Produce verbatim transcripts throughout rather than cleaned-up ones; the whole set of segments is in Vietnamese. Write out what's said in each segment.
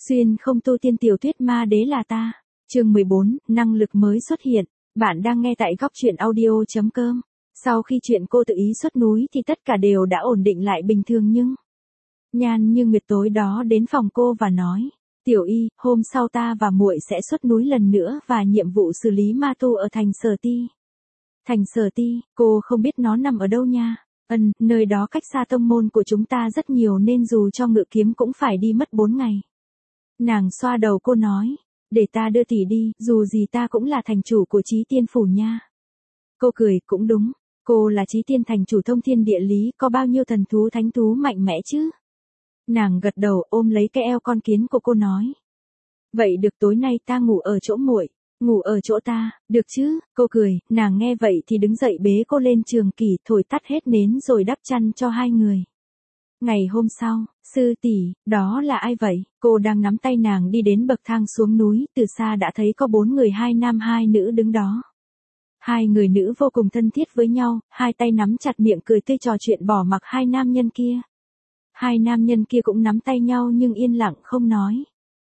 Xuyên không tu tiên tiểu thuyết ma đế là ta. Chương mười bốn, năng lực mới xuất hiện. Bạn đang nghe tại góc truyện audio.com. Sau khi chuyện cô tự ý xuất núi thì tất cả đều đã ổn định lại bình thường nhưng... Nhan Như Nguyệt tối đó đến phòng cô và nói, Tiểu Y, hôm sau ta và muội sẽ xuất núi lần nữa và nhiệm vụ xử lý ma tu ở thành Sở Ti. Thành Sở Ti, cô không biết nó nằm ở đâu nha. Ừm, nơi đó cách xa tông môn của chúng ta rất nhiều nên dù cho ngự kiếm cũng phải đi mất bốn ngày. Nàng xoa đầu cô nói, để ta đưa tỷ đi, dù gì ta cũng là thành chủ của Chí Tiên phủ nha. Cô cười, cũng đúng, cô là Chí Tiên thành chủ thông thiên địa lý, có bao nhiêu thần thú thánh thú mạnh mẽ chứ? Nàng gật đầu ôm lấy cái eo con kiến của cô nói. Vậy được, tối nay ta ngủ ở chỗ muội, ngủ ở chỗ ta, được chứ? Cô cười, nàng nghe vậy thì đứng dậy bế cô lên trường kỷ, thổi tắt hết nến rồi đắp chăn cho hai người. Ngày hôm sau, sư tỷ, đó là ai vậy? Cô đang nắm tay nàng đi đến bậc thang xuống núi, từ xa đã thấy có bốn người, hai nam hai nữ đứng đó. Hai người nữ vô cùng thân thiết với nhau, hai tay nắm chặt miệng cười tươi trò chuyện bỏ mặc hai nam nhân kia. Hai nam nhân kia cũng nắm tay nhau nhưng yên lặng không nói.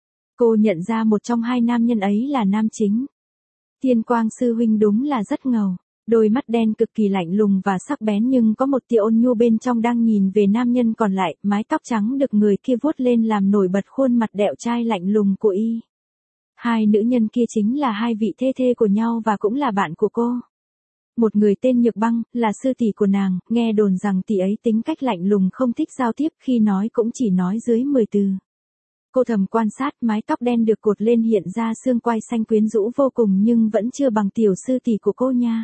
Cô nhận ra một trong hai nam nhân ấy là nam chính. Thiên Quang sư huynh đúng là rất ngầu. Đôi mắt đen cực kỳ lạnh lùng và sắc bén nhưng có một tia ôn nhu bên trong đang nhìn về nam nhân còn lại, mái tóc trắng được người kia vuốt lên làm nổi bật khuôn mặt đẹo trai lạnh lùng của y. Hai nữ nhân kia chính là hai vị thê thê của nhau và cũng là bạn của cô. Một người tên Nhược Băng, là sư tỷ của nàng, nghe đồn rằng tỷ ấy tính cách lạnh lùng không thích giao tiếp, khi nói cũng chỉ nói dưới mười từ. Cô thầm quan sát, mái tóc đen được cột lên hiện ra xương quai xanh quyến rũ vô cùng nhưng vẫn chưa bằng tiểu sư tỷ của cô nha.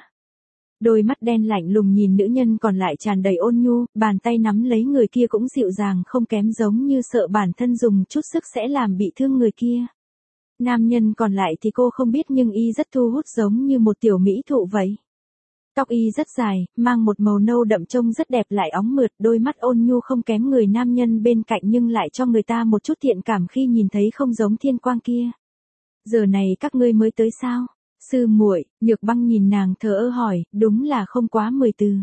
Đôi mắt đen lạnh lùng nhìn nữ nhân còn lại tràn đầy ôn nhu, bàn tay nắm lấy người kia cũng dịu dàng không kém, giống như sợ bản thân dùng chút sức sẽ làm bị thương người kia. Nam nhân còn lại thì cô không biết nhưng y rất thu hút, giống như một tiểu mỹ thụ vậy. Tóc y rất dài, mang một màu nâu đậm trông rất đẹp lại óng mượt, đôi mắt ôn nhu không kém người nam nhân bên cạnh nhưng lại cho người ta một chút thiện cảm khi nhìn thấy, không giống Thiên Quang kia. Giờ này các ngươi mới tới sao? Sư muội, Nhược Băng nhìn nàng thờ ơ hỏi, đúng là không quá mười từ.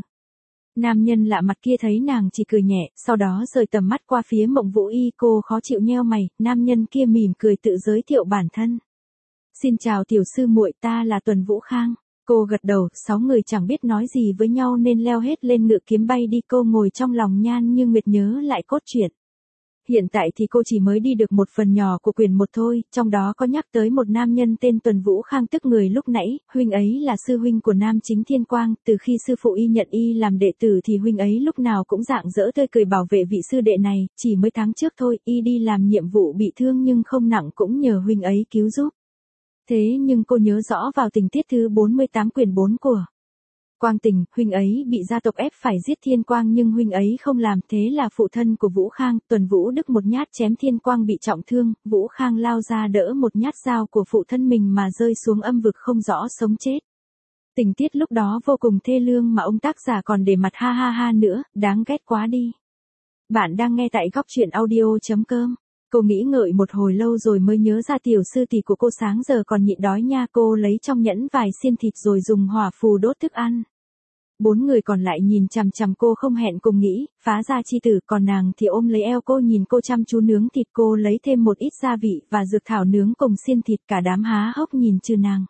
Nam nhân lạ mặt kia thấy nàng chỉ cười nhẹ, sau đó rời tầm mắt qua phía Mộng Vũ Y, cô khó chịu nheo mày, nam nhân kia mỉm cười tự giới thiệu bản thân. Xin chào tiểu sư muội, ta là Tuần Vũ Khang. Cô gật đầu, sáu người chẳng biết nói gì với nhau nên leo hết lên ngự kiếm bay đi, cô ngồi trong lòng Nhan Như Nguyệt nhớ lại cốt truyện. Hiện tại thì cô chỉ mới đi được một phần nhỏ của quyển một thôi, trong đó có nhắc tới một nam nhân tên Tuần Vũ Khang, tức người lúc nãy, huynh ấy là sư huynh của nam chính Thiên Quang, từ khi sư phụ y nhận y làm đệ tử thì huynh ấy lúc nào cũng rạng rỡ tươi cười bảo vệ vị sư đệ này, chỉ mấy tháng trước thôi, y đi làm nhiệm vụ bị thương nhưng không nặng cũng nhờ huynh ấy cứu giúp. Thế nhưng cô nhớ rõ vào tình tiết thứ bốn mươi tám quyển bốn của Quang Tình, huynh ấy bị gia tộc ép phải giết Thiên Quang nhưng huynh ấy không làm, thế là phụ thân của Vũ Khang, Tuần Vũ Đức một nhát chém Thiên Quang bị trọng thương, Vũ Khang lao ra đỡ một nhát dao của phụ thân mình mà rơi xuống âm vực không rõ sống chết. Tình tiết lúc đó vô cùng thê lương mà ông tác giả còn để mặt ha ha ha nữa, đáng ghét quá đi. Bạn đang nghe tại góc truyện audio.com. Cô nghĩ ngợi một hồi lâu rồi mới nhớ ra tiểu sư tỷ của cô sáng giờ còn nhịn đói nha, cô lấy trong nhẫn vài xiên thịt rồi dùng hỏa phù đốt thức ăn. Bốn người còn lại nhìn chằm chằm cô không hẹn cùng nghĩ, phá ra chi tử, còn nàng thì ôm lấy eo cô nhìn cô chăm chú nướng thịt, cô lấy thêm một ít gia vị và dược thảo nướng cùng xiên thịt, cả đám há hốc nhìn chừ nàng.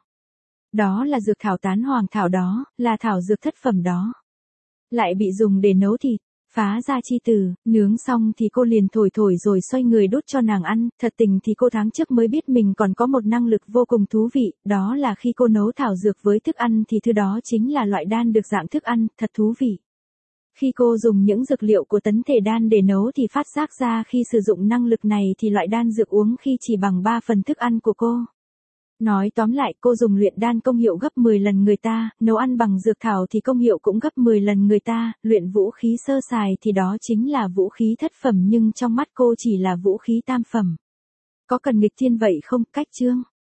Đó là dược thảo tán hoàng thảo đó, là thảo dược thất phẩm đó. Lại bị dùng để nấu thịt. Phá ra chi tử, nướng xong thì cô liền thổi thổi rồi xoay người đút cho nàng ăn, thật tình thì cô tháng trước mới biết mình còn có một năng lực vô cùng thú vị, đó là khi cô nấu thảo dược với thức ăn thì thứ đó chính là loại đan được dạng thức ăn, thật thú vị. Khi cô dùng những dược liệu của tấn thể đan để nấu thì phát giác ra khi sử dụng năng lực này thì loại đan dược uống khi chỉ bằng ba phần thức ăn của cô. Nói tóm lại, cô dùng luyện đan công hiệu gấp mười lần người ta, nấu ăn bằng dược thảo thì công hiệu cũng gấp mười lần người ta, luyện vũ khí sơ sài thì đó chính là vũ khí thất phẩm nhưng trong mắt cô chỉ là vũ khí tam phẩm. Có cần nghịch thiên vậy không? Cách chương.